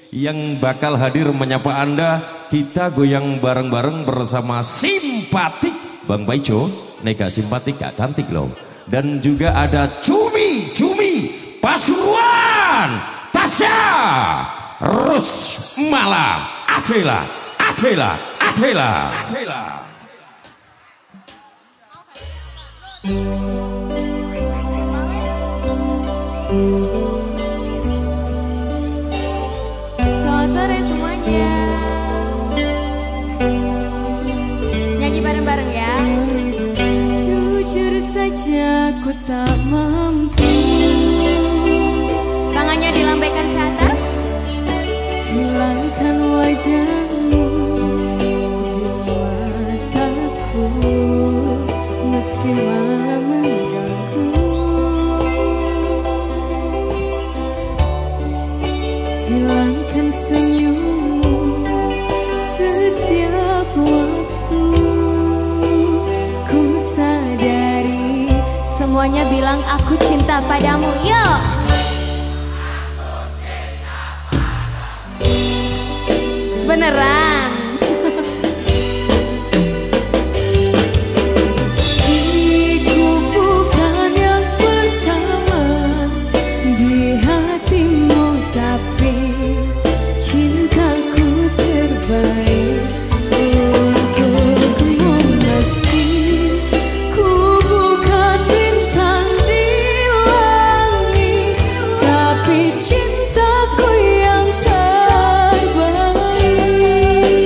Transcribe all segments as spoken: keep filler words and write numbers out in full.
yang bakal hadir menyapa Anda. Kita goyang bareng-bareng bersama Simpatik Bang Baijo. Nega simpatik gak cantik loh. Dan juga ada Cumi Cumi Pasuruan, Tasya Rusmala, Adela Adela Adela Adela. Selamat sore semuanya. Nyanyi bareng-bareng ya. Jujur saja ku tak mampu. Tangannya dilambaikan ke atas. Hilangkan wajahmu di mataku, meski malam mengganggu. Hilangkan senyummu setiap waktu. Ku sadari semuanya bilang aku cinta padamu. Yuk! Beneran. Meskiku bukan yang pertama di hatimu, tapi cintaku terbaik untukmu. Meski ku bukan bintang di langit, tapi cintaku yang terbaik.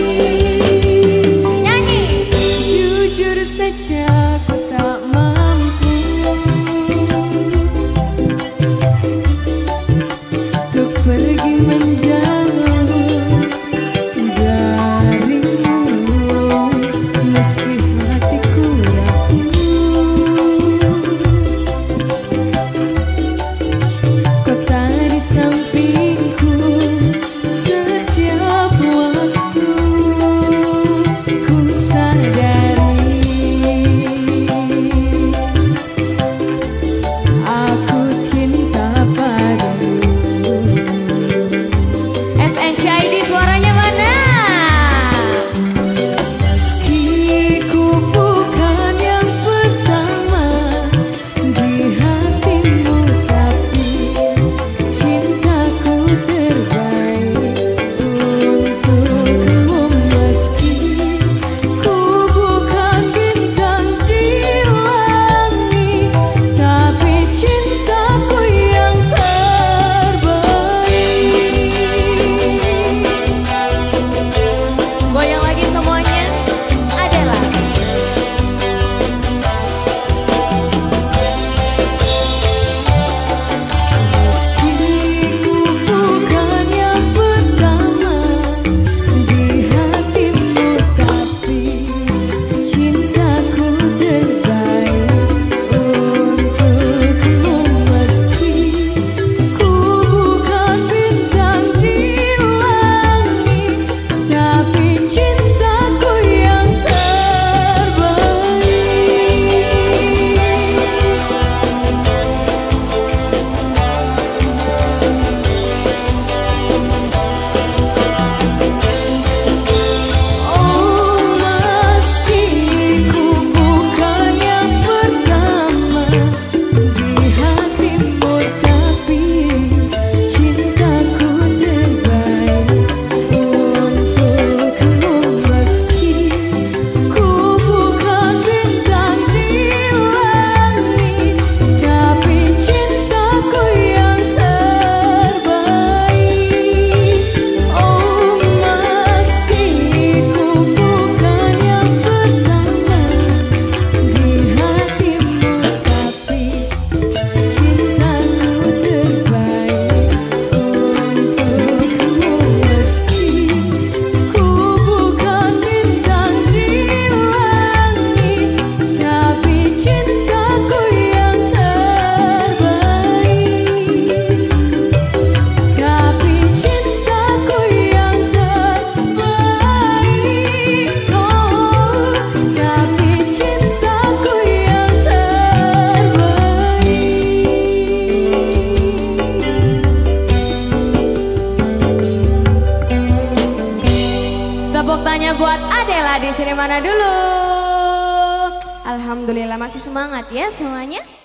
semuanya buat Adela di sini mana dulu. Alhamdulillah masih semangat ya semuanya.